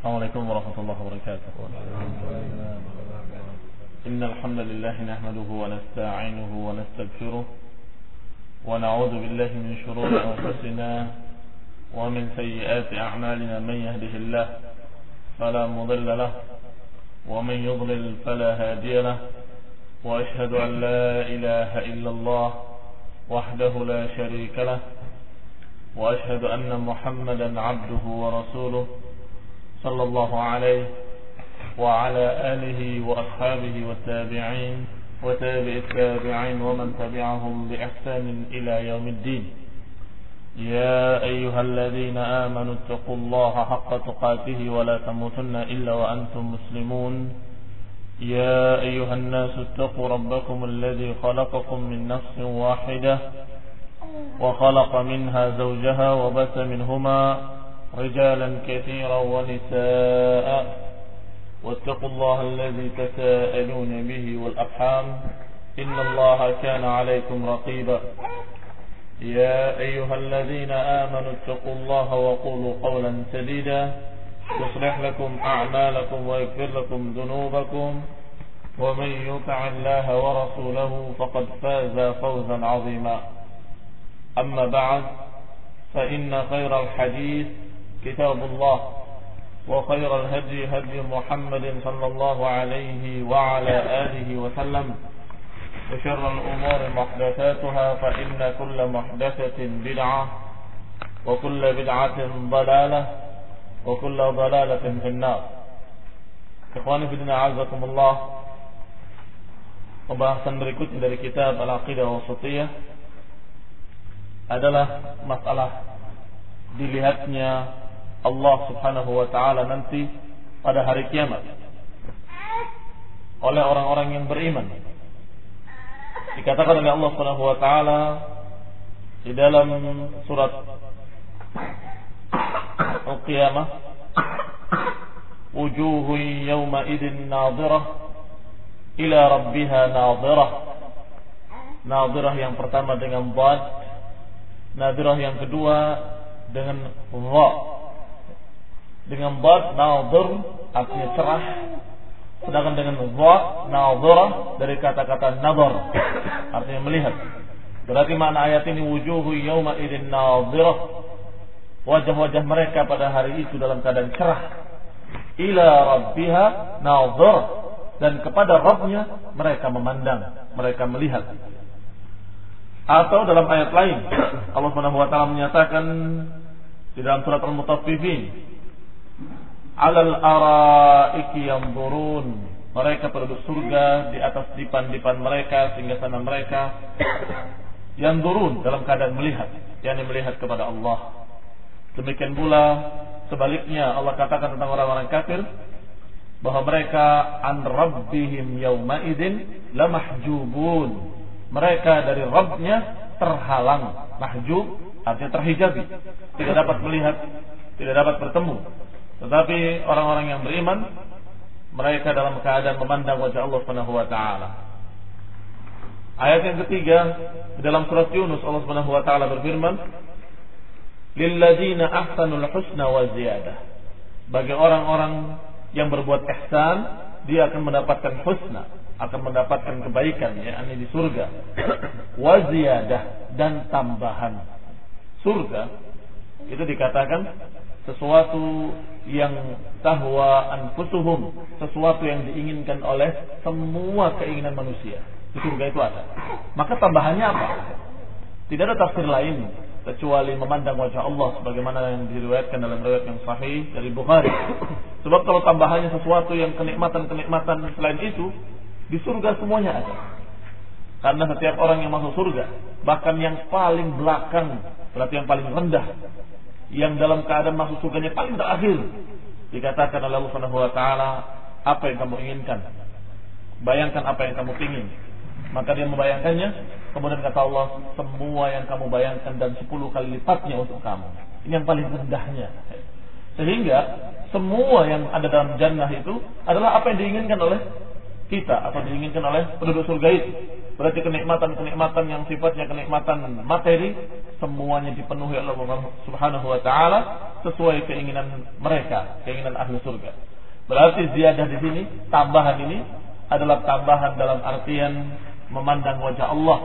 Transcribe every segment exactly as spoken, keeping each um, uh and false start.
Assalamualaikum warahmatullahi wabarakatuh. Innal hamdalillah nahmaduhu wa nasta'inuhu wa nastaghfiruh wa na'udzu billahi min shururi anfusina wa min sayyiati a'malina man yahdihillah fala mudilla lahu wa man yudlil fala hadiya lahu wa ashhadu an la ilaha illallah wahdahu la sharika lahu wa ashhadu anna Muhammadan 'abduhu wa rasuluh sallallahu alaihi wa ala alihi wa ashabihi wa tabi'in wa tabi'it tabi'in wa man tabi'ahum bi ihsanin ila yaumiddin. Ya ayyuhalladzina amanu taqullaha haqqa tuqatih wa la tamutunna illa wa antum muslimun. Ya ayyuhan nasu taqu rabbakum alladzi khalaqakum min nafsin wahidah wa khalaqa minha zawjaha wa batha minhuma رجالا كثيرا ونساء واتقوا الله الذي تساءلون به والأرحام إن الله كان عليكم رقيبا يا أيها الذين آمنوا اتقوا الله وقولوا قولا سديدا يصلح لكم أعمالكم ويغفر لكم ذنوبكم ومن يطع الله ورسوله فقد فاز فوزا عظيما أما بعد فإن خير الحديث كتاب الله وخير الهدي هدي محمد صلى الله عليه وعلى آله وسلم وشر الأمور محدثاتها فإن كل محدثة بدعة وكل بدعة ضلالة وكل ضلالة في النار. Ikhwani fi din, a'azakumullah. Pembahasan berikutnya dari kitab Al-Aqidah Wasithiyah adalah masalah dilihatnya Allah subhanahu wa ta'ala nanti pada hari kiamat oleh orang-orang yang beriman. Dikatakan oleh Allah subhanahu wa ta'ala di dalam surat Al-Qiyamah, wujuhun yawma idin nadhirah ila rabbiha nadhirah. Nadhirah yang pertama dengan dhad, nadhirah yang kedua dengan dha. Dengan dhad nadhir artinya cerah, sedangkan dengan dha nadhirah dari kata-kata nadhar artinya melihat. Berarti makna ayat ini wujuhu yauma idin nadhirah, wajah-wajah mereka pada hari itu dalam keadaan cerah, ila rabbiha nadhir, dan kepada Rabbnya mereka memandang, mereka melihat. Atau dalam ayat lain Allah Subhanahu wa taala menyatakan di dalam surat Al-Mutaffifin, alal araiki yanzurun, mereka penduduk surga di atas dipan-dipan mereka, singgasana mereka, yanzurun dalam keadaan melihat, yakni melihat kepada Allah. Demikian pula sebaliknya Allah katakan tentang orang-orang kafir bahwa mereka an rabbihim yauma idzin lamahjubun, mereka dari Rabbnya terhalang. Mahjub artinya terhijabi, tidak dapat melihat, tidak dapat bertemu. Tetapi orang-orang yang beriman, mereka dalam keadaan memandang wajah Allah Subhanahu wa taala. Ayat yang ketiga di dalam surat Yunus, Allah Subhanahu wa taala berfirman, lilladzina ahsanul husna wa ziyadah. Bagi orang-orang yang berbuat ihsan, dia akan mendapatkan husna, akan mendapatkan kebaikan, yakni di surga. Wa ziyadah, dan tambahan. Surga itu dikatakan sesuatu yang tahwa anfusuhum, sesuatu yang diinginkan oleh semua keinginan manusia. Di surga itu ada. Maka tambahannya apa? Tidak ada tafsir lain kecuali memandang wajah Allah sebagaimana yang diriwayatkan dalam riwayat yang sahih dari Bukhari. Sebab kalau tambahannya sesuatu yang kenikmatan-kenikmatan selain itu, di surga semuanya ada. Karena setiap orang yang masuk surga, bahkan yang paling belakang, berarti yang paling rendah, yang dalam keadaan masuk surganya paling terakhir, dikatakan oleh Allah Subhanahu wa taala, apa yang kamu inginkan? Bayangkan apa yang kamu ingin. Maka dia membayangkannya, kemudian kata Allah, semua yang kamu bayangkan dan sepuluh kali lipatnya untuk kamu. Ini yang paling rendahnya. Sehingga semua yang ada dalam jannah itu adalah apa yang diinginkan oleh kita atau diinginkan oleh penduduk surga itu. Berarti kenikmatan-kenikmatan yang sifatnya kenikmatan materi semuanya dipenuhi oleh Allah Subhanahu wa taala, sesuai keinginan mereka, keinginan ahli surga. Berarti ziyadah di sini, tambahan ini adalah tambahan dalam artian memandang wajah Allah.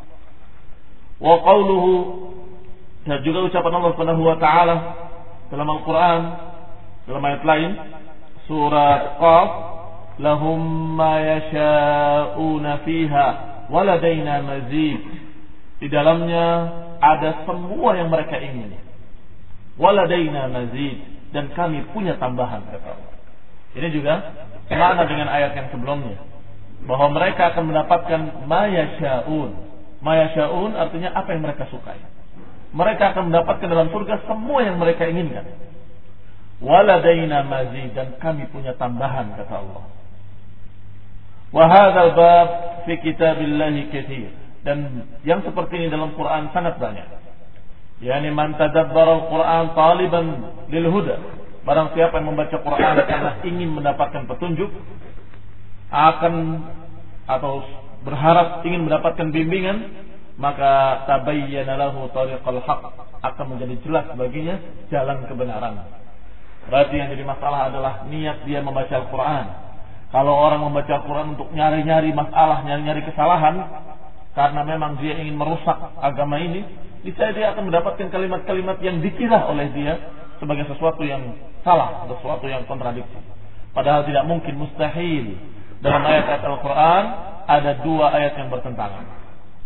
Wa qauluhu, dan juga ucapan Allah Subhanahu wa taala dalam Al-Qur'an dalam ayat lain surat Qaf, lahum ma yasha'una fiha wa ladaina mazid. Di dalamnya ada semua yang mereka ingini. Wa ladaina mazid, dan kami punya tambahan, kata Allah. Ini juga sama dengan ayat yang sebelumnya, bahwa mereka akan mendapatkan ma yasha'un. Ma yasha'un artinya apa yang mereka sukai. Mereka akan mendapatkan dalam surga semua yang mereka inginkan. Waladaina mazid, dan kami punya tambahan, kata Allah. Wa hadzal bab fi kitabillahi katsir, dan yang seperti ini dalam Quran sangat banyak. Yani man tadabbara al-Quran taliban lil huda, barang siapa yang membaca Quran karena ingin mendapatkan petunjuk, akan atau berharap ingin mendapatkan bimbingan, maka tabayyana lahu tariqal haq, akan menjadi jelas baginya jalan kebenaran. Berarti yang jadi masalah adalah niat dia membaca Al-Quran. Kalau orang membaca Al-Quran untuk nyari-nyari masalah, nyari-nyari kesalahan, karena memang dia ingin merusak agama ini, niscaya dia akan mendapatkan kalimat-kalimat yang dikira oleh dia sebagai sesuatu yang salah, sesuatu yang kontradiksi. Padahal tidak mungkin, mustahil dalam ayat-ayat Al-Quran ada dua ayat yang bertentangan.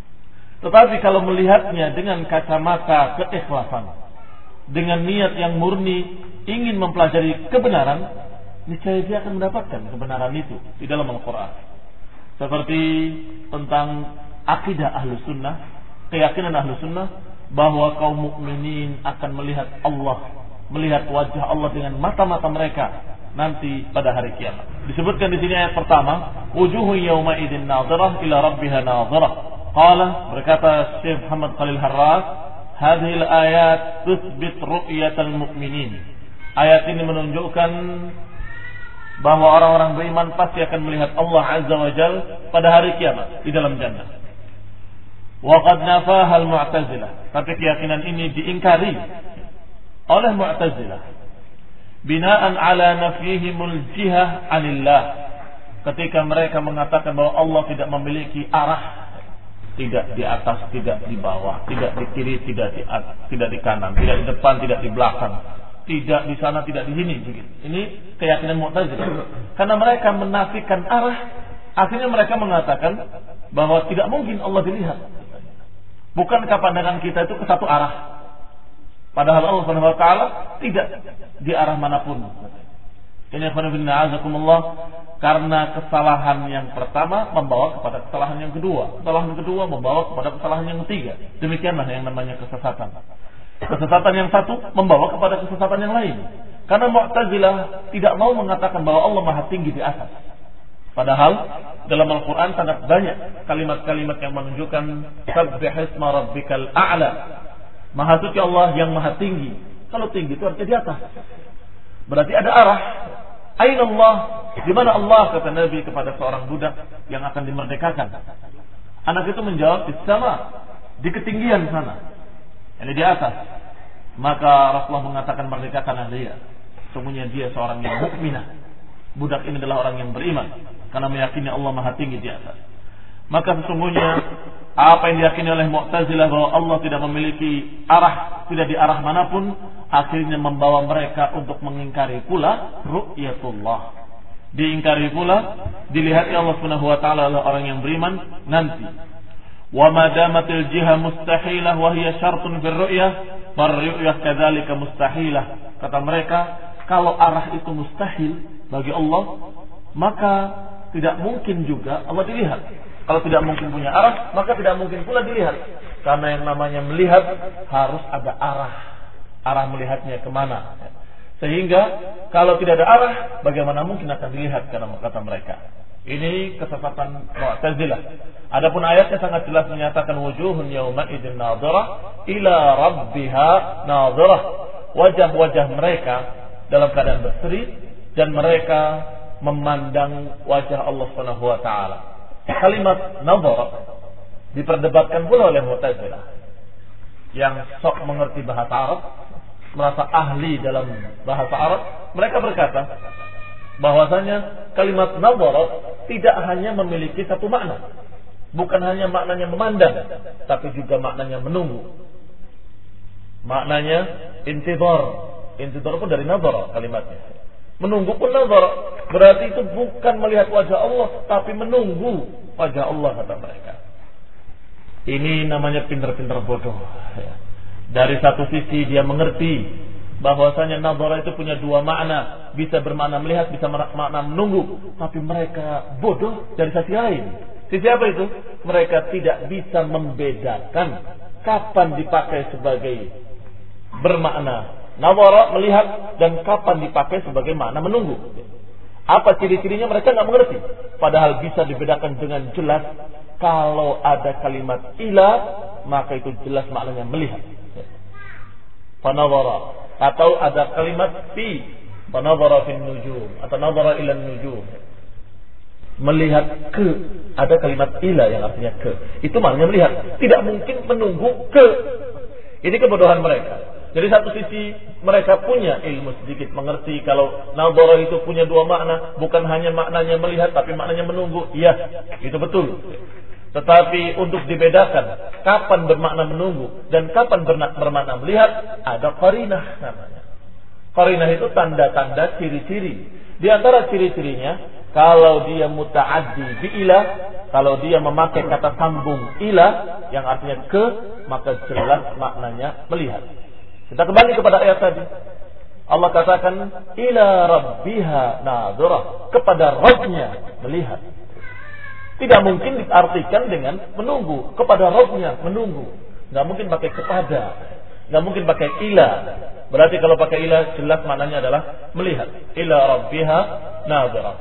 Tetapi kalau melihatnya dengan kacamata keikhlasan, dengan niat yang murni ingin mempelajari kebenaran, niscaya dia akan mendapatkan kebenaran itu di dalam Al-Quran. Seperti tentang akidah ahlu sunnah, keyakinan ahlu sunnah bahwa kaum mukminin akan melihat Allah, melihat wajah Allah dengan mata-mata mereka nanti pada hari kiamat. Disebutkan di sini ayat pertama, wujuhu yawma idzin nadhirah ila rabbiha nadhirah. Qala, berkata Syekh Muhammad Khalil Harras, hadhil ayat tuthbit ru'yatal mu'minin. Ayat ini menunjukkan bahwa orang-orang beriman pasti akan melihat Allah Azza wa Jal pada hari kiamat di dalam jannah. Wa qad nafaha al-Mu'tazilah, tapi keyakinan ini diingkari oleh Mu'tazilah. Binaan ala nafyihimul jihah anillah, ketika mereka mengatakan bahwa Allah tidak memiliki arah, tidak di atas, tidak di bawah, tidak di kiri, tidak di atas, tidak di kanan, tidak di depan, tidak di belakang, tidak di sana, tidak di sini. Ini keyakinan Mu'tazilah. Karena mereka menafikan arah, akhirnya mereka mengatakan bahwa tidak mungkin Allah dilihat. Bukankah pandangan kita itu ke satu arah? Padahal Allah Subhanahu wa taala tidak di arah manapun. Ini azakumullah, karena kesalahan yang pertama membawa kepada kesalahan yang kedua, kesalahan kedua membawa kepada kesalahan yang ketiga. Demikianlah yang namanya kesesatan. Kesesatan yang satu membawa kepada kesesatan yang lain. Karena Mu'tazilah tidak mau mengatakan bahwa Allah Maha tinggi di atas. Padahal dalam Al-Quran sangat banyak kalimat-kalimat yang menunjukkan sabbih isma rabbikal a'la. Maha suci Allah yang maha tinggi. Kalau tinggi itu artinya di atas. Berarti ada arah. Aina Allah? Di mana Allah, kata Nabi kepada seorang budak yang akan dimerdekakan. Anak itu menjawab, di sama, di ketinggian sana. Ini di atas. Maka Rasulullah mengatakan, merdekakanlah dia. Sesungguhnya dia seorang yang mukminah. Budak ini adalah orang yang beriman, karena meyakini Allah maha tinggi di atas. Maka sesungguhnya apa yang diyakini oleh Mu'tazilah bahwa Allah tidak memiliki arah, tidak di arah manapun, akhirnya membawa mereka untuk mengingkari pula ru'yatullah. Diingkari pula dilihat Allah Subhanahu wa taala oleh orang yang beriman nanti. Wa madamatil jiha mustahilah wa hiya syartun bir ru'yah, bar ru'yah kadzalika mustahilah. Kata mereka, kalau arah itu mustahil bagi Allah, maka tidak mungkin juga Allah dilihat. Kalau tidak mungkin punya arah, maka tidak mungkin pula dilihat. Karena yang namanya melihat harus ada arah. Arah melihatnya kemana. Sehingga kalau tidak ada arah, bagaimana mungkin akan dilihat, kata mereka. Ini kesesatan Mu'tazilah. Adapun ayatnya sangat jelas menyatakan wujuhun yawma idzin nadhirah ila rabbiha nadhirah. Wajah-wajah mereka dalam keadaan berseri dan mereka memandang wajah Allah Subhanahu wa taala. Kalimat nadhar diperdebatkan pula oleh Mu'tazilah yang sok mengerti bahasa Arab, merasa ahli dalam bahasa Arab, mereka berkata bahwasanya kalimat nadhara tidak hanya memiliki satu makna. Bukan hanya maknanya memandang, tapi juga maknanya menunggu. Maknanya intidhar. Intidhar pun dari nadhara kalimatnya. Menunggu pun nadhara. Berarti itu bukan melihat wajah Allah, tapi menunggu wajah Allah, kata mereka. Ini namanya pintar-pintar bodoh. Dari satu sisi dia mengerti bahwasanya nadhara itu punya dua makna, bisa bermakna melihat, bisa bermakna menunggu, tapi mereka bodoh dari sisi lain. Sisi apa itu? Mereka tidak bisa membedakan kapan dipakai sebagai bermakna nadhara melihat dan kapan dipakai sebagai makna menunggu. Apa ciri-cirinya mereka nggak mengerti. Padahal bisa dibedakan dengan jelas. Kalau ada kalimat ila, maka itu jelas maknanya melihat. Fanadhara. Atau ada kalimat fi, fanadhara fin nujum, atau nadhara ila nujum. Melihat ke, ada kalimat ila yang artinya ke. Itu maknanya melihat. Tidak mungkin menunggu ke. Ini kebodohan mereka. Jadi satu sisi mereka punya ilmu sedikit, mengerti kalau nadhara itu punya dua makna, bukan hanya maknanya melihat tapi maknanya menunggu. Iya, itu betul. Tetapi untuk dibedakan kapan bermakna menunggu dan kapan bermakna melihat, ada qarinah namanya. Qarinah itu tanda-tanda ciri-ciri. Di antara ciri-cirinya, kalau dia muta'addi bi ila, kalau dia memakai kata sambung ila yang artinya ke, maka jelas maknanya melihat. Kita kembali kepada ayat tadi. Allah katakan ila rabbiha nadhirah, kepada Rabbnya melihat. Tidak mungkin diartikan dengan menunggu, kepada Rabbnya menunggu. Enggak mungkin pakai kepada, enggak mungkin pakai ila. Berarti kalau pakai ila jelas maknanya adalah melihat. Ila rabbiha nadhirah.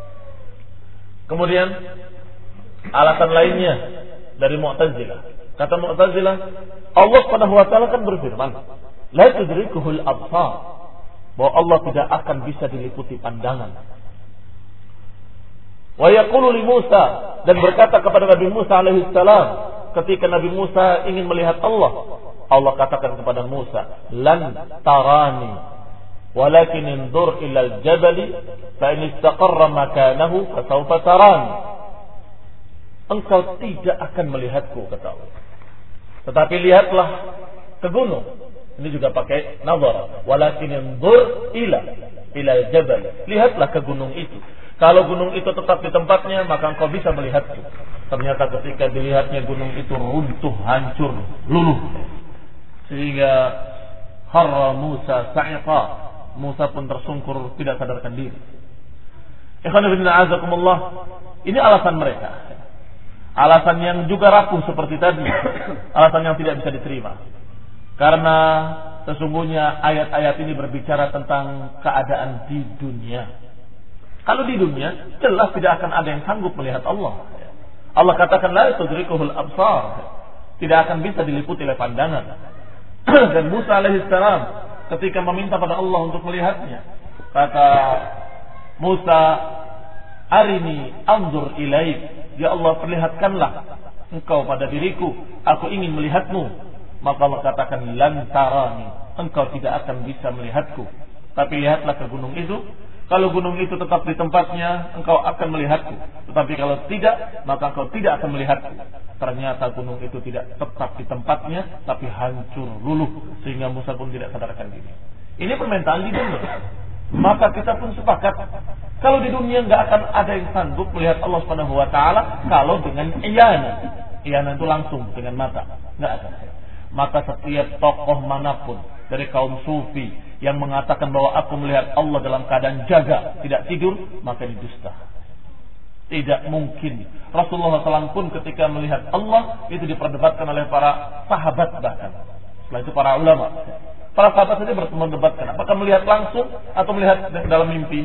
Kemudian alasan lainnya dari Mu'tazilah. Kata Mu'tazilah, Allah Subhanahu wa taala kan berfirman, la tudrikuhul absar, bahwa Allah tidak akan bisa diliputi pandangan. Wa yaqulu li Musa, dan berkata kepada Nabi Musa alaihi salam ketika Nabi Musa ingin melihat Allah, Allah katakan kepada Musa, lan tarani walakin indur ila al-jabal fa in istaqarra makanahu fasawfa tarani. Engkau tidak akan melihatku, kata Allah, tetapi lihatlah ke gunung. Ini juga pakai nadhara. Walakin indur ila ila al-jabal, lihatlah ke gunung itu. Kalau gunung itu tetap di tempatnya, maka engkau bisa melihatku. Ternyata ketika dilihatnya gunung itu runtuh, hancur, luluh. Sehingga harra Musa sa'iqa, Musa pun tersungkur, tidak sadarkan diri. Ikhwan fillah azakumullah, ini alasan mereka. Alasan yang juga rapuh seperti tadi. Alasan yang tidak bisa diterima. Karena sesungguhnya ayat-ayat ini berbicara tentang keadaan di dunia. Kalau di dunia, jelas tidak akan ada yang sanggup melihat Allah. Allah katakan la tudrikuhul absar, tidak akan bisa diliputi oleh pandangan. Dan Musa alaihissalam ketika meminta pada Allah untuk melihatnya, kata Musa, arini anzur ilaik, ya Allah, perlihatkanlah engkau pada diriku, aku ingin melihatmu. Maka Allah katakan lan tarani, engkau tidak akan bisa melihatku, tapi lihatlah ke gunung itu. Kalau gunung itu tetap di tempatnya, engkau akan melihatku. Tetapi kalau tidak, maka engkau tidak akan melihatku. Ternyata gunung itu tidak tetap di tempatnya, tapi hancur luluh, sehingga Musa pun tidak sadarkan diri. Ini permintaan di dunia. Maka kita pun sepakat, kalau di dunia nggak akan ada yang sanggup melihat Allah Subhanahu Wa Taala kalau dengan iyana. Iyana itu langsung dengan mata, nggak ada. Maka setiap tokoh manapun dari kaum sufi yang mengatakan bahwa aku melihat Allah dalam keadaan jaga, tidak tidur, maka ini dusta. Tidak mungkin. Rasulullah shallallahu alaihi wasallam pun ketika melihat Allah itu diperdebatkan oleh para sahabat bahkan. Setelah itu para ulama. Para sahabat saja berdebatkan apakah melihat langsung atau melihat dalam mimpi.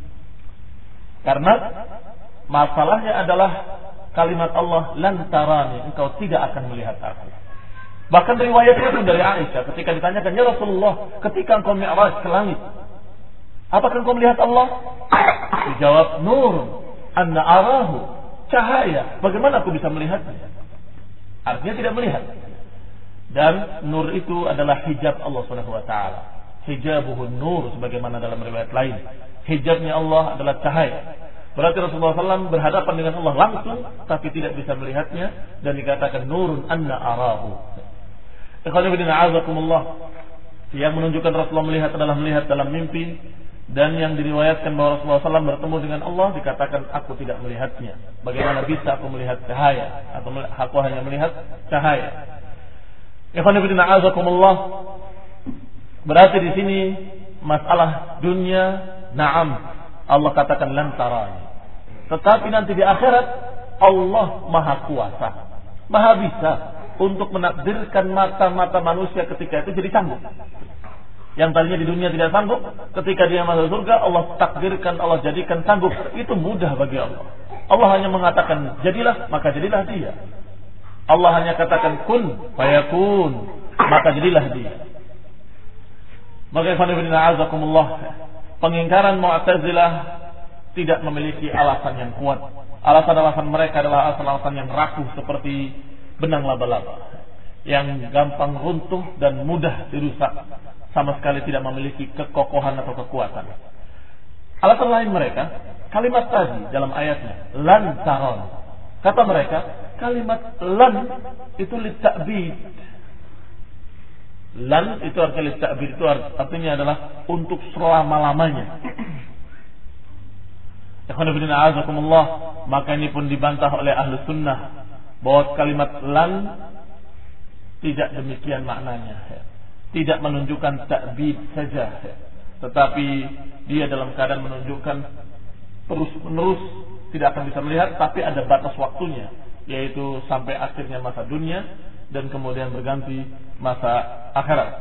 Karena masalahnya adalah kalimat Allah lan tarani, engkau tidak akan melihat aku. Bahkan riwayatnya itu dari Aisyah ketika ditanyakan, ya Rasulullah, ketika engkau mi'raj ke langit, apakah engkau melihat Allah? Dijawab, nur anna arahu, cahaya, bagaimana aku bisa melihatnya? Artinya tidak melihat. Dan nur itu adalah hijab Allah Subhanahu wa taala. Hijabuhun nur, sebagaimana dalam riwayat lain. Hijabnya Allah adalah cahaya. Berarti Rasulullah shallallahu alaihi wasallam berhadapan dengan Allah langsung, tapi tidak bisa melihatnya, dan dikatakan nurun anna arahu. Ikhwan fillah a'azakumullah. Yang menunjukkan Rasulullah melihat adalah melihat dalam mimpi, dan yang diriwayatkan bahwa Rasulullah shallallahu alaihi wasallam bertemu dengan Allah dikatakan aku tidak melihatnya. Bagaimana bisa aku melihat cahaya, atau aku hanya melihat cahaya? Ikhwan fillah a'azakumullah. Berarti di sini masalah dunia, na'am, Allah katakan lan tarani. Tetapi nanti di akhirat Allah Maha Kuasa, Maha bisa untuk menakdirkan mata-mata manusia ketika itu jadi sanggup. Yang tadinya di dunia tidak sanggup, ketika dia masuk surga Allah takdirkan, Allah jadikan sanggup. Itu mudah bagi Allah. Allah hanya mengatakan jadilah, maka jadilah dia. Allah hanya katakan kun fayakun, maka jadilah dia. Maka ikhwan a'azakumullah, pengingkaran Mu'tazilah tidak memiliki alasan yang kuat. Alasan-alasan mereka adalah alasan-alasan yang rapuh seperti benang laba-laba, yang gampang runtuh dan mudah dirusak, sama sekali tidak memiliki kekokohan atau kekuatan. Alasan lain mereka, kalimat tadi dalam ayatnya lan taron. Kata mereka, kalimat lan itu litabid. Lan itu artinya litabid, itu artinya adalah untuk selama-lamanya. Ikhwan fillah a'azakumullah, maka ini pun dibantah oleh ahlu sunnah bahwa kalimat lan tidak demikian maknanya, tidak menunjukkan ta'bid saja, tetapi dia dalam keadaan menunjukkan terus menerus, tidak akan bisa melihat, tapi ada batas waktunya, yaitu sampai akhirnya masa dunia dan kemudian berganti masa akhirat.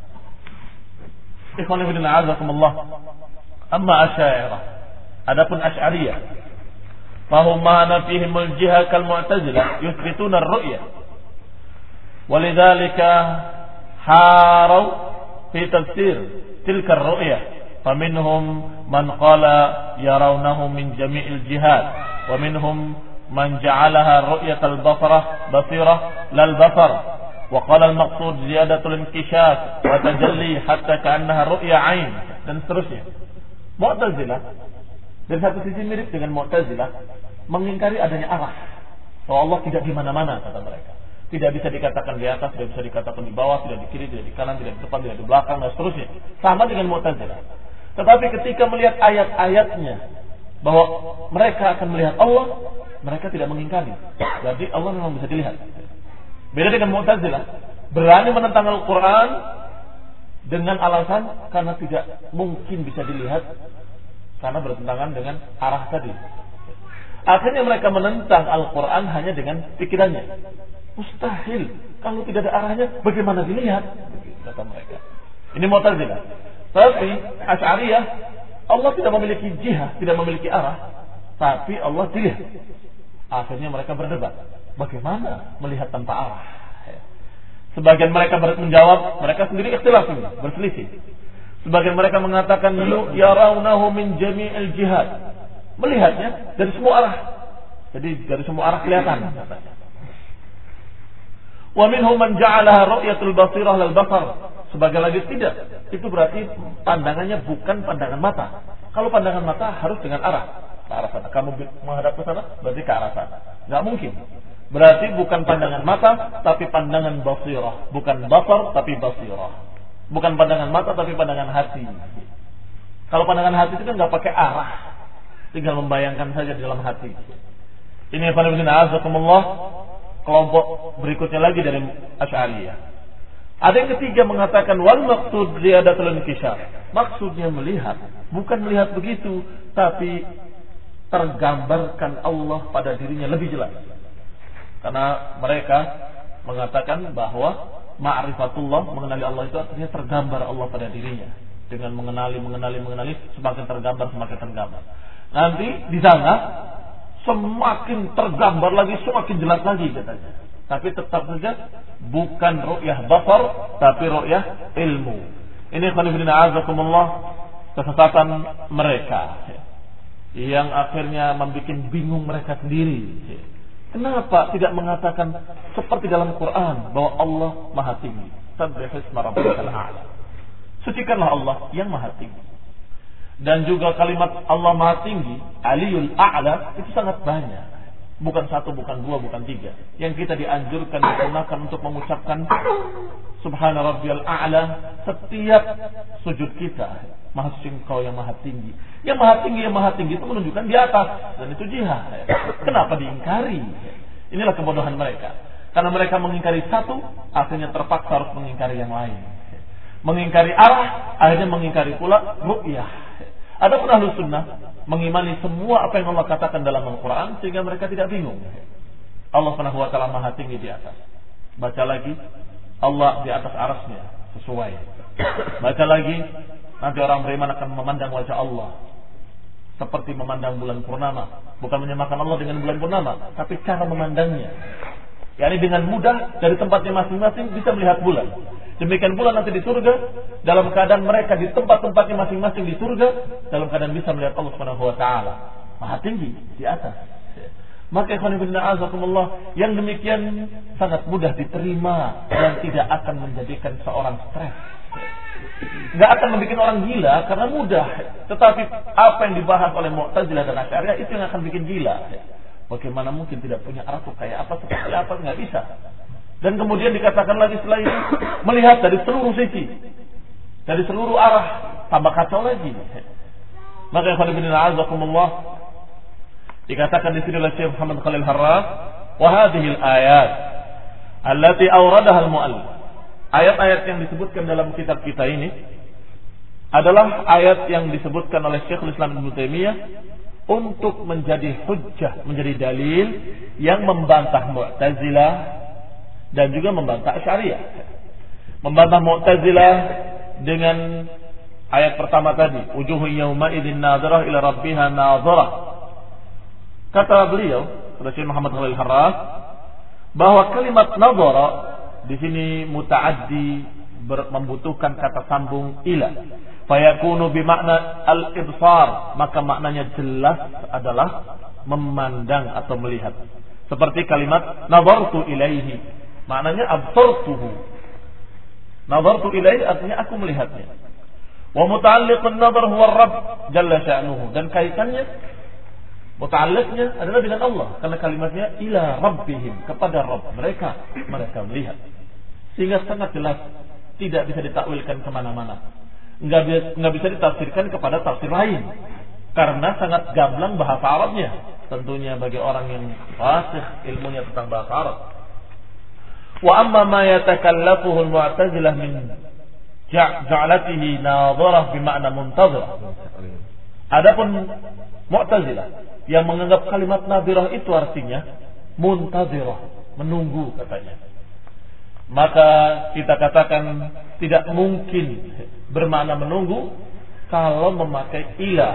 Ikhwan fillah a'azakumullah. Amma Asy'ariyah, adapun Asy'ariyah, fahum ma'ana fihim al-jihah kal Mu'tazilah yuthbituna ar-ru'yah. Walidzalika haru fi tafsir tilka ar-ru'yah. Faminhum man qala yarawnahu min jami'il jihad, wa minhum man ja'alaha ru'yatal basarah basirah lal basar, wa qala al-maqsud ziyadatul inkishaf wa tajalli hatta ka'annaha ru'ya 'ain, dan seterusnya. Mu'tazilah dari satu sisi mirip dengan Mu'tazilah, mengingkari adanya arah, bahwa Allah tidak di mana-mana, kata mereka. Tidak bisa dikatakan di atas, tidak bisa dikatakan di bawah, tidak di kiri, tidak di kanan, tidak di depan, tidak di belakang, dan seterusnya. Sama dengan Mu'tazilah. Tetapi ketika melihat ayat-ayatnya bahwa mereka akan melihat Allah, mereka tidak mengingkari. Jadi Allah memang bisa dilihat. Beda dengan Mu'tazilah, berani menentang Al-Quran dengan alasan karena tidak mungkin bisa dilihat, karena bertentangan dengan arah tadi. Akhirnya mereka menentang Al-Quran hanya dengan pikirannya. Mustahil, kalau tidak ada arahnya bagaimana dilihat, kata mereka. Ini Mu'tazilah. Tapi Asy'ariyah, Allah tidak memiliki jihah, tidak memiliki arah, tapi Allah dilihat. Akhirnya mereka berdebat, bagaimana melihat tanpa arah. Sebagian mereka menjawab, mereka sendiri ikhtilaf, berselisih. Sebagian mereka mengatakan yarawnahu min jami'il jihad, melihatnya dari semua arah. Jadi dari semua arah kelihatan, katanya. Wa minhum man ja'alaha ru'yatul basirah lal basar. Sebagian lagi tidak. Itu berarti pandangannya bukan pandangan mata. Kalau pandangan mata harus dengan arah, ke arah sana. Kamu menghadap ke sana, berarti ke arah sana. Enggak mungkin. Berarti bukan pandangan mata, tapi pandangan basirah. Bukan basar, tapi basirah. Bukan pandangan mata, tapi pandangan hati. Kalau pandangan hati itu kan nggak pakai arah, tinggal membayangkan saja di dalam hati. Ini para pendengar azakumullah, kelompok berikutnya lagi dari Asy'ariyah. Ada yang ketiga mengatakan wal maqsud ziyadatul inkishaf. Maksudnya melihat, bukan melihat begitu, tapi tergambarkan Allah pada dirinya lebih jelas. Karena mereka mengatakan bahwa ma'rifatullah, mengenali Allah itu artinya tergambar Allah pada dirinya. Dengan mengenali, mengenali, mengenali, semakin tergambar, semakin tergambar. Nanti di sana semakin tergambar lagi, semakin jelas lagi katanya. Tapi tetap saja bukan ru'yah basar, tapi ru'yah ilmu. Ini khalifina azakumullah, kesesatan mereka yang akhirnya membuat bingung mereka sendiri. Kenapa tidak mengatakan seperti dalam Quran bahwa Allah Maha Tinggi? Sabbihisma rabbikal a'la. Sucikanlah Allah yang Maha Tinggi. Dan juga kalimat Allah Maha Tinggi, Aliyul A'la, itu sangat banyak. Bukan satu, bukan dua, bukan tiga. Yang kita dianjurkan, digunakan untuk mengucapkan Subhana Rabbiyal A'la setiap sujud kita. Maha suci Engkau yang Maha Tinggi. Yang Maha Tinggi, yang Maha Tinggi itu menunjukkan di atas. Dan itu jihad. Kenapa diingkari? Inilah kebodohan mereka. Karena mereka mengingkari satu, akhirnya terpaksa harus mengingkari yang lain. Mengingkari arah, akhirnya mengingkari pula ru'yah. Adapun Ahlus Sunnah mengimani semua apa yang Allah katakan dalam Al-Quran, sehingga mereka tidak bingung. Allah Subhanahu wa ta'ala Maha Tinggi di atas. Baca lagi, Allah di atas arasnya sesuai. Baca lagi, nanti orang beriman akan memandang wajah Allah seperti memandang bulan purnama. Bukan menyamakan Allah dengan bulan purnama, tapi cara memandangnya, yakni dengan mudah dari tempatnya masing-masing bisa melihat bulan. Demikian pula nanti di surga, dalam keadaan mereka di tempat-tempatnya masing-masing di surga, dalam keadaan bisa melihat Allah Subhanahu wa taala Maha Tinggi di atas. Maka ikhwan fillah azakumullah, yang demikian sangat mudah diterima dan tidak akan menjadikan seorang stres. Enggak akan membuat orang gila karena mudah. Tetapi apa yang dibahas oleh Mu'tazilah dan Asy'ariyah itu yang akan bikin gila. Bagaimana mungkin tidak punya arah kayak apa seperti apa, enggak bisa. Dan kemudian dikatakan lagi setelah itu melihat dari seluruh sisi, dari seluruh arah, tambah kacau lagi. Maka ikhwan fillah azakumullah, dikatakan di sini oleh Syekh Muhammad Khalil Harras, wa hadhihi al-ayat allati awradaha al-mu'allif. Ayat-ayat yang disebutkan dalam kitab kita ini adalah ayat yang disebutkan oleh Syekhul Islam Ibnu Taimiyah untuk menjadi hujjah, menjadi dalil yang membantah Mu'tazilah dan juga membantah Asy'ariyah. Membantah Mu'tazilah dengan ayat pertama tadi, wujuhun yauma idzin nadhirah ila rabbiha nadhirah. Kata beliau, Syekh Muhammad Khalil Harras, bahwa kalimat nadhara di sini muta'addi, membutuhkan kata sambung ila. Fayakunu bimakna al-ibsar, maka maknanya jelas adalah memandang atau melihat. Seperti kalimat nazartu ilaihi, maknanya absartuhu. Nazartu ilaihi artinya aku melihatnya. Wa muta'alliqun nazar huwa ar-rabb jalla sya'nuhu, dan kaitannya, muta'alliqnya adalah dengan Allah, karena kalimatnya ila rabbihim, kepada Rabb mereka, mereka melihat. Sehingga sangat jelas, tidak bisa ditakwilkan kemana-mana, nggak bisa, nggak bisa ditafsirkan kepada tafsir lain, karena sangat gamblang bahasa Arabnya. Tentunya bagi orang yang fasih ilmunya tentang bahasa Arab. Wa amma ma yatakallafuhu al-mu'tazilah min ja'alatihi nadharah bima'na muntazirah. Adapun Mu'tazilah yang menganggap kalimat nadhirah itu artinya muntazirah, menunggu katanya, maka kita katakan tidak mungkin bermakna menunggu kalau memakai ilah.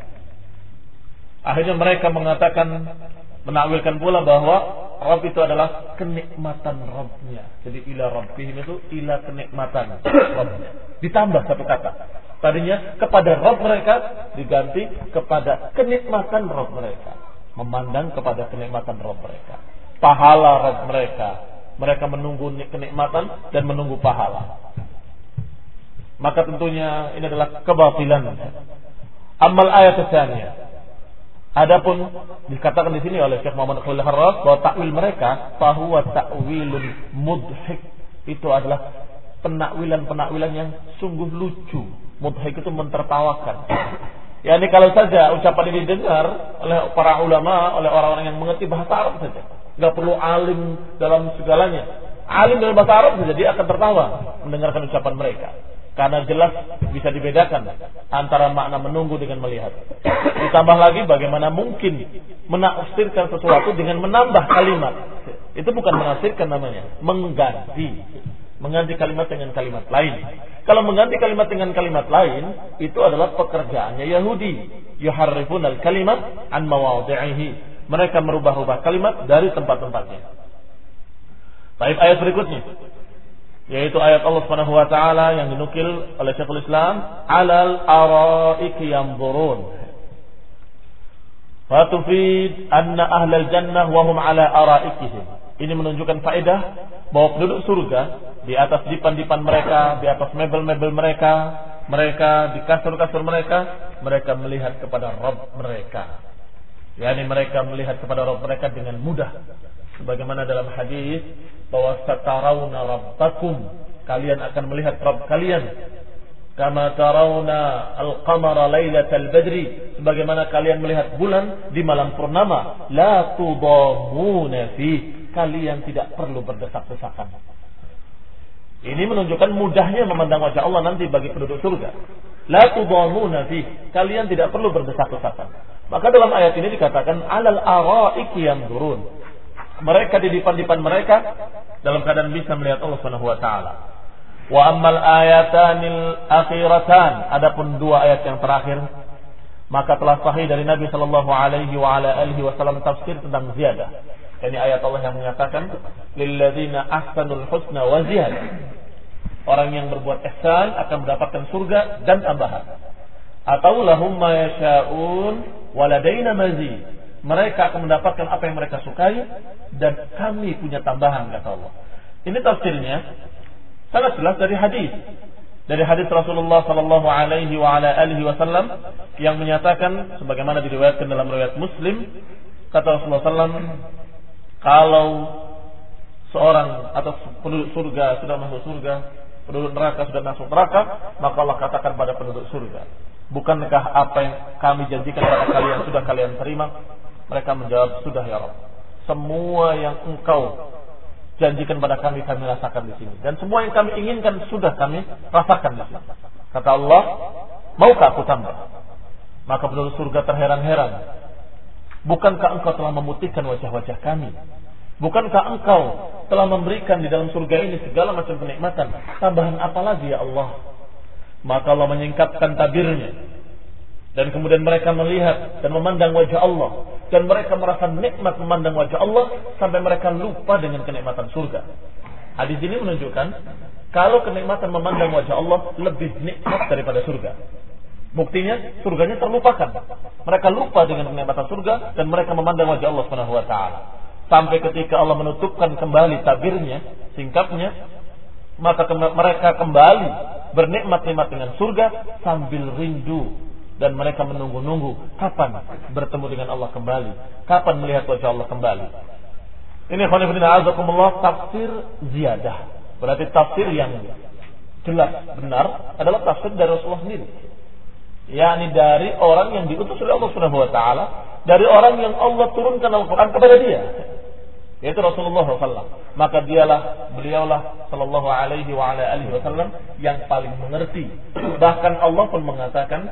Akhirnya mereka mengatakan, menakwilkan pula bahwa Rabb itu adalah kenikmatan Rabbnya. Jadi ila Rabbihim itu ila kenikmatan Rabbnya. Ditambah satu kata. Tadinya kepada Rabb mereka, diganti kepada kenikmatan Rabb mereka. Memandang kepada kenikmatan Rabb mereka. Pahala Rabb mereka. Mereka menunggu kenikmatan dan menunggu pahala. Maka tentunya ini adalah kebatilan. Amal ayat tsaniyah. Adapun dikatakan di sini oleh Syekh Muhammad Khalil Harras bahwa takwil mereka fahuwa ta'wilun mudhik, itu adalah penakwilan-penakwilan yang sungguh lucu. Mudhik itu mentertawakan. Ya, ini kalau saja ucapan ini didengar oleh para ulama, oleh orang-orang yang mengerti bahasa Arab saja, nggak perlu alim dalam segalanya, alim dalam bahasa Arab saja dia akan tertawa mendengarkan ucapan mereka. Karena jelas bisa dibedakan antara makna menunggu dengan melihat. Ditambah lagi bagaimana mungkin menafsirkan sesuatu dengan menambah kalimat. Itu bukan menafsirkan namanya, mengganti. Mengganti kalimat dengan kalimat lain. Kalau mengganti kalimat dengan kalimat lain, itu adalah pekerjaannya Yahudi. Yuharrifunal kalimat an mawadhi'ihi. Mereka merubah-rubah kalimat dari tempat-tempatnya. Baik, ayat berikutnya, yaitu ayat Allah Subhanahu wa taala yang dinukil oleh Syekhul Islam, alal araiki yanzurun. Fatufid anna ahlal jannah wa hum ala araikihim. Ini menunjukkan faedah bahwa penduduk surga di atas dipan-dipan mereka, di atas mebel-mebel mereka, mereka di kasur-kasur mereka, mereka melihat kepada Rabb mereka. yakni mereka melihat kepada Rabb mereka dengan mudah. Sebagaimana dalam hadis bahwa satarawna rabbakum, kalian akan melihat Rabb kalian. Kama tarawna al-qamara lailatal badri, sebagaimana kalian melihat bulan di malam purnama. La tudamuna fi, kalian tidak perlu berdesak-desakan. Ini menunjukkan mudahnya memandang wajah Allah nanti bagi penduduk surga. La tudamuna fi, kalian tidak perlu berdesak-desakan. Maka dalam ayat ini dikatakan alal araiki yanzurun. Mereka di dipan-dipan mereka dalam keadaan bisa melihat Allah Subhanahu wa taala. Wa ammal ayatanil akhiratan, adapun dua ayat yang terakhir, maka telah sahih dari Nabi sallallahu alaihi wa ala alihi wasallam tafsir tentang ziyadah. Ini ayat Allah yang menyatakan lilladzina ahsanul husna wa ziyadah. Orang yang berbuat ihsan akan mendapatkan surga dan tambahan. Atau lahum ma yasha'un wa ladaina mazid. Mereka akan mendapatkan apa yang mereka sukai dan kami punya tambahan, kata Allah. Ini tafsirnya sangat jelas dari hadis. Dari hadis Rasulullah sallallahu alaihi wa ala alihi wasallam yang menyatakan sebagaimana diriwayatkan dalam riwayat Muslim, kata Rasulullah sallallahu alaihi wasallam, kalau seorang atau penduduk surga sudah masuk surga, penduduk neraka sudah masuk neraka, maka Allah katakan pada penduduk surga, bukankah apa yang kami janjikan kepada kalian sudah kalian terima? Mereka menjawab, sudah ya Rabb. Semua yang engkau janjikan pada kami, kami rasakan di sini. Dan semua yang kami inginkan sudah kami rasakan di sini. Kata Allah, maukah aku tambah? Maka penduduk surga terheran-heran. Bukankah engkau telah memutihkan wajah-wajah kami? Bukankah engkau telah memberikan di dalam surga ini segala macam kenikmatan? Tambahan apa lagi ya Allah? Maka Allah menyingkapkan tabirnya. Dan kemudian mereka melihat dan memandang wajah Allah. Dan mereka merasa nikmat memandang wajah Allah sampai mereka lupa dengan kenikmatan surga. Hadis ini menunjukkan kalau kenikmatan memandang wajah Allah lebih nikmat daripada surga. Buktinya surganya terlupakan. Mereka lupa dengan kenikmatan surga dan mereka memandang wajah Allah Subhanahu wa taala. Sampai ketika Allah menutupkan kembali tabirnya, singkapnya, maka ke- mereka kembali bernikmat-nikmat dengan surga sambil rindu. Dan mereka menunggu-nunggu kapan bertemu dengan Allah kembali, kapan melihat wajah Allah kembali. Ini khonifidina azakumullah tafsir ziyadah. Berarti tafsir yang jelas benar adalah tafsir dari Rasulullah sendiri. yakni dari orang yang diutus oleh Allah Subhanahu wa taala, dari orang yang Allah turunkan Al-Qur'an kepada dia, yaitu Rasulullah sallallahu alaihi wasallam. Maka dialah, beliaulah sallallahu alaihi wa ala alihi wasallam yang paling mengerti. Bahkan Allah pun mengatakan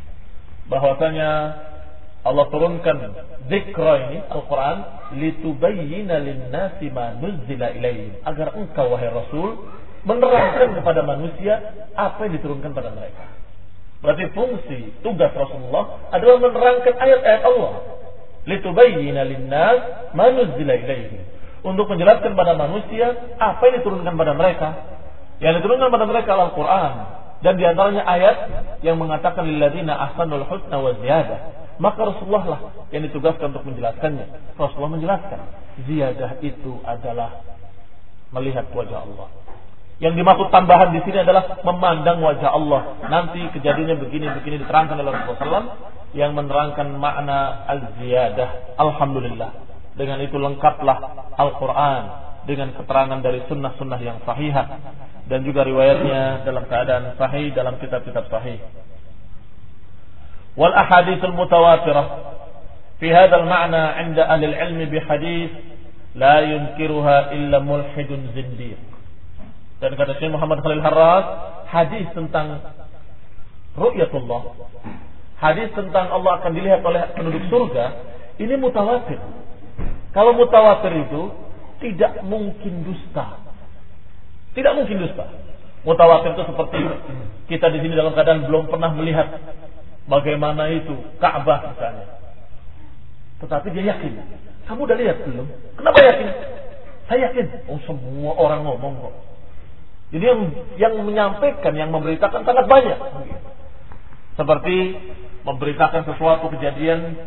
bahwasanya Allah turunkan zikra ini Al-Quran litubayyina lin-nasi ma nuzila ilaihim, agar engkau wahai Rasul menerangkan kepada manusia apa yang diturunkan pada mereka. Berarti fungsi tugas Rasulullah adalah menerangkan ayat-ayat Allah. Litubayyina lin-nas ma nuzila ilaihim, untuk menjelaskan pada manusia apa yang diturunkan pada mereka. Yang diturunkan pada mereka Al-Quran, dan diantaranya ayat yang mengatakan lilladzina ahsanul husna wa ziyadah. Maka Rasulullah lah yang ditugaskan untuk menjelaskannya. Rasulullah menjelaskan ziyadah itu adalah melihat wajah Allah. Yang dimaksud tambahan di sini adalah memandang wajah Allah. Nanti kejadiannya begini-begini diterangkan oleh Rasulullah sallallahu alaihi wasallam yang menerangkan makna al-ziyadah. Alhamdulillah, dengan itu lengkaplah Al-Quran dengan keterangan dari sunnah-sunnah yang sahihah, dan juga riwayatnya dalam keadaan sahih dalam kitab-kitab sahih. Wal ahaditsul mutawatirah fi hadzal ma'na 'inda ahli al-'ilm bi hadits la yunkiruha illa mulhidun zindiq. Dan kata Syekh Muhammad Khalil Harras, hadis tentang ru'yatullah, hadis tentang Allah akan dilihat oleh penduduk surga, ini mutawatir. Kalau mutawatir itu tidak mungkin dusta. Tidak mungkin dusta. Mutawatir itu seperti kita di sini dalam keadaan belum pernah melihat bagaimana itu Ka'bah misalnya, tetapi dia yakin. Kamu udah lihat belum? Kenapa yakin? Saya yakin. Oh, semua orang ngomong kok. Jadi yang yang menyampaikan, yang memberitakan sangat banyak. Seperti memberitakan sesuatu kejadian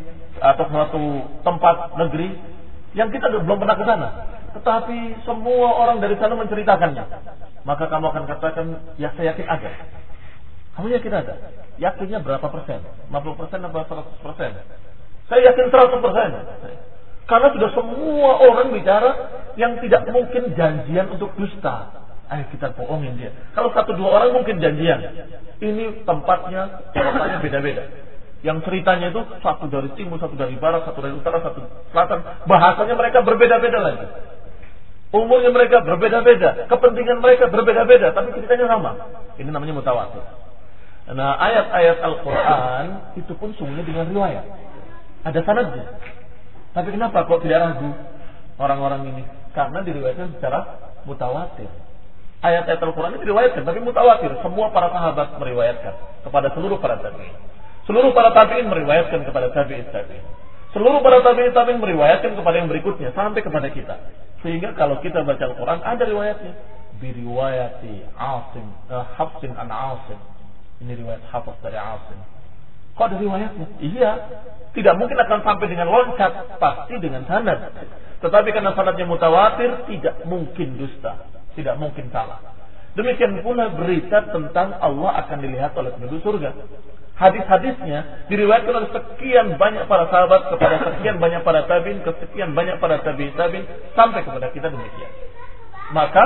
atau suatu tempat negeri yang kita belum pernah ke sana, tetapi semua orang dari sana menceritakannya, maka kamu akan katakan, ya saya yakin ada. Kamu yakin ada? Yakinnya berapa persen? lima puluh persen atau seratus persen? Saya yakin seratus persen. Karena sudah semua orang bicara yang tidak mungkin janjian untuk dusta. Ayo kita bohongin dia. Kalau satu dua orang mungkin janjian. Ini tempatnya, tempatnya beda-beda. Yang ceritanya itu satu dari timur, satu dari barat, satu dari utara, satu selatan. Bahasanya mereka berbeda-beda lagi. Umurnya mereka berbeda-beda. Kepentingan mereka berbeda-beda. Tapi ceritanya sama. Ini namanya mutawatir. Nah, ayat-ayat Al-Quran itu pun sungguhnya dengan riwayat. Ada sanadnya. Tapi kenapa kok tidak ragu orang-orang ini? Karena diriwayatkan secara mutawatir. Ayat-ayat Al-Quran itu diriwayatkan, tapi mutawatir. Semua para sahabat meriwayatkan kepada seluruh para tabi'in. Seluruh para tabi'in meriwayatkan kepada tabi'in tabi'in. Seluruh para tabi'in tabi'in meriwayatkan kepada yang berikutnya sampai kepada kita. Sehingga kalau kita baca Al-Quran ada riwayatnya. Biriwayati Asim, uh, Hafsin an Asim. Ini riwayat Hafiz dari Asim. Kok ada riwayatnya? Iya. Tidak mungkin akan sampai dengan loncat, pasti dengan sanad. Tetapi karena sanadnya mutawatir, tidak mungkin dusta, tidak mungkin salah. Demikian pula berita tentang Allah akan dilihat oleh penduduk surga. Hadis-hadisnya diriwayatkan oleh sekian banyak para sahabat kepada sekian banyak para tabi'in, ke sekian banyak para tabi'in tabi'in sampai kepada kita demikian. Maka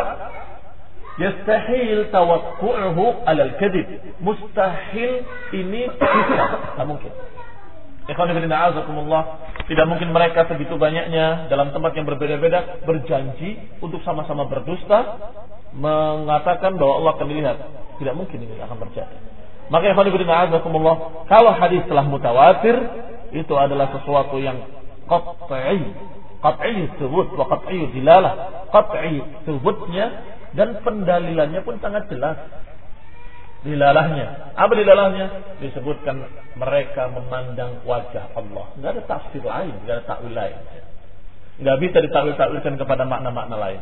yastahil tawakku'uhu alal kadhib. Mustahil ini tidak mungkin. Ikhwan fillah azakumullah, tidak mungkin mereka segitu banyaknya dalam tempat yang berbeda-beda berjanji untuk sama-sama berdusta mengatakan bahwa Allah akan dilihat. Tidak mungkin ini akan terjadi. Maka ikhwan fillah azakumullah, kalau hadis telah mutawatir itu adalah sesuatu yang qat'i, qat'i thubut wa qat'i dilalah. Qat'i thubutnya dan pendalilannya pun sangat jelas. Dilalahnya, apa dilalahnya? Disebutkan mereka memandang wajah Allah. Tidak ada tafsir lain, tidak ada takwil lain. Tidak bisa ditakwil-takwilkan kepada makna-makna lain.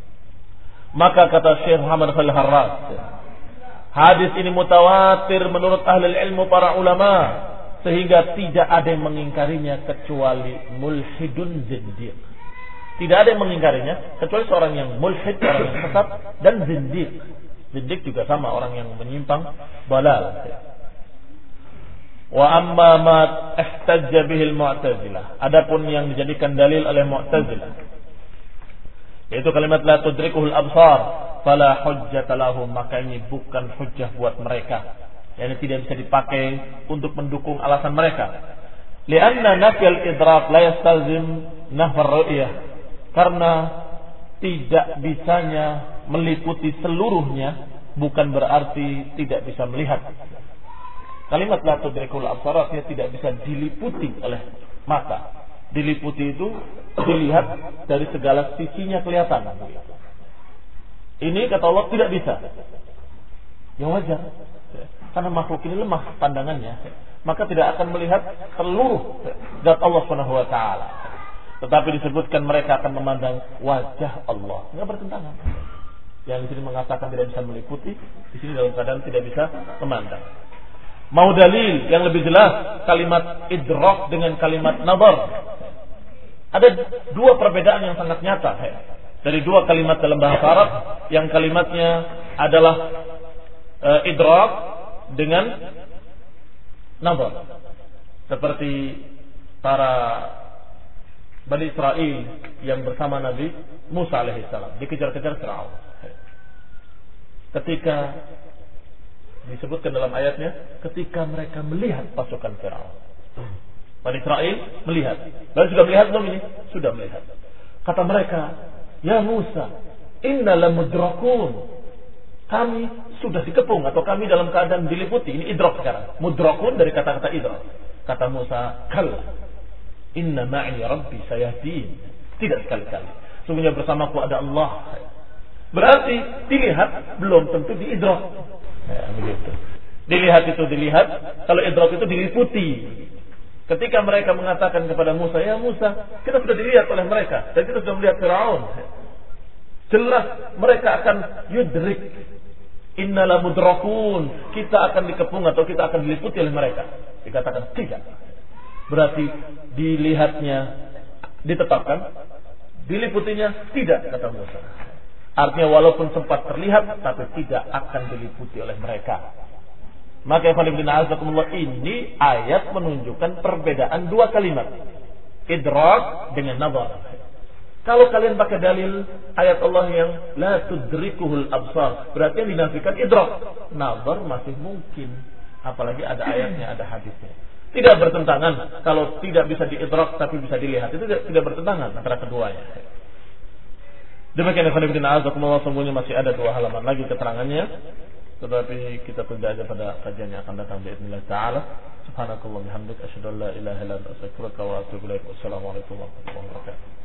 Maka kata Syekh Muhammad Khalil Harras, hadis ini mutawatir menurut ahli ilmu para ulama, sehingga tidak ada yang mengingkarinya kecuali mulhidun zindiq. Tidak ada yang mengingkarinya kecuali seorang yang mulhid, orang yang sesat, dan zindiq. Zindiq juga sama, orang yang menyimpang, balal. Wa amma ma ihtajja bihi al-mu'tazilah. Adapun yang dijadikan dalil oleh Mu'tazilah, yaitu kalimat la tudrikuhul absar, fala hujjata lahum, maka ini bukan hujjah buat mereka. Yani tidak bisa dipakai untuk mendukung alasan mereka. Lianna nafyal idrak la yastalzim nafar ru'yah. Karena tidak bisanya meliputi seluruhnya bukan berarti tidak bisa melihat. Kalimat la tudrikul absar artinya tidak bisa diliputi oleh mata. Diliputi itu dilihat dari segala sisinya kelihatan. Ini kata Allah tidak bisa. Ya wajar. Karena makhluk ini lemah pandangannya, maka tidak akan melihat seluruh zat Allah Subhanahu wa taala. Tetapi disebutkan mereka akan memandang wajah Allah. Enggak bertentangan. Yang di sini mengatakan tidak bisa meliputi, di sini dalam keadaan tidak bisa memandang. Mau dalil yang lebih jelas kalimat idrak dengan kalimat nazar. Ada dua perbedaan yang sangat nyata dari dua kalimat dalam bahasa Arab, yang kalimatnya adalah e, idrak dengan nazar. Seperti para Bani Israel yang bersama Nabi Musa alaihissalam dikejar-kejar Fir'aun. Ketika disebutkan dalam ayatnya, ketika mereka melihat pasukan Fir'aun, Bani Israel melihat. Lalu sudah melihat belum ini? Sudah melihat. Kata mereka, ya Musa, inna lamudrakun. Kami sudah dikepung atau kami dalam keadaan diliputi. Ini idrak sekarang. Mudrakun dari kata-kata idrak. Kata Musa, kalla. Inna ma'i rabbi sayahdin. Tidak sekali-kali. Sungguhnya bersamaku ada Allah. Berarti dilihat belum tentu diidrak. Ya, begitu. Dilihat itu dilihat, kalau idrak itu diliputi. Ketika mereka mengatakan kepada Musa, ya Musa, kita sudah dilihat oleh mereka dan kita sudah melihat Fir'aun. Jelas mereka akan yudrik. Innala mudrakun. Kita akan dikepung atau kita akan diliputi oleh mereka. Dikatakan tidak. Berarti dilihatnya ditetapkan, diliputinya tidak, kata Musa. Artinya walaupun sempat terlihat, tapi tidak akan diliputi oleh mereka. Maka ini ayat menunjukkan perbedaan dua kalimat, idrak dengan nazar. Kalau kalian pakai dalil ayat Allah yang la tudrikuhul absar, berarti yang dinafikan idrak. Nazar masih mungkin, apalagi ada ayatnya, ada hadisnya. Tidak bertentangan kalau tidak bisa diidrak tapi bisa dilihat. Itu tidak, tidak bertentangan antara keduanya. Demikian ikhwan fillah, azakumullah, sungguhnya masih ada dua halaman lagi keterangannya, tetapi kita tunda aja pada kajian yang akan datang biidznillah taala. Subhanakallah bihamdika asyhadu an la ilaha illa anta astaghfiruka wa atubu ilaik. Wassalamualaikum warahmatullahi wabarakatuh.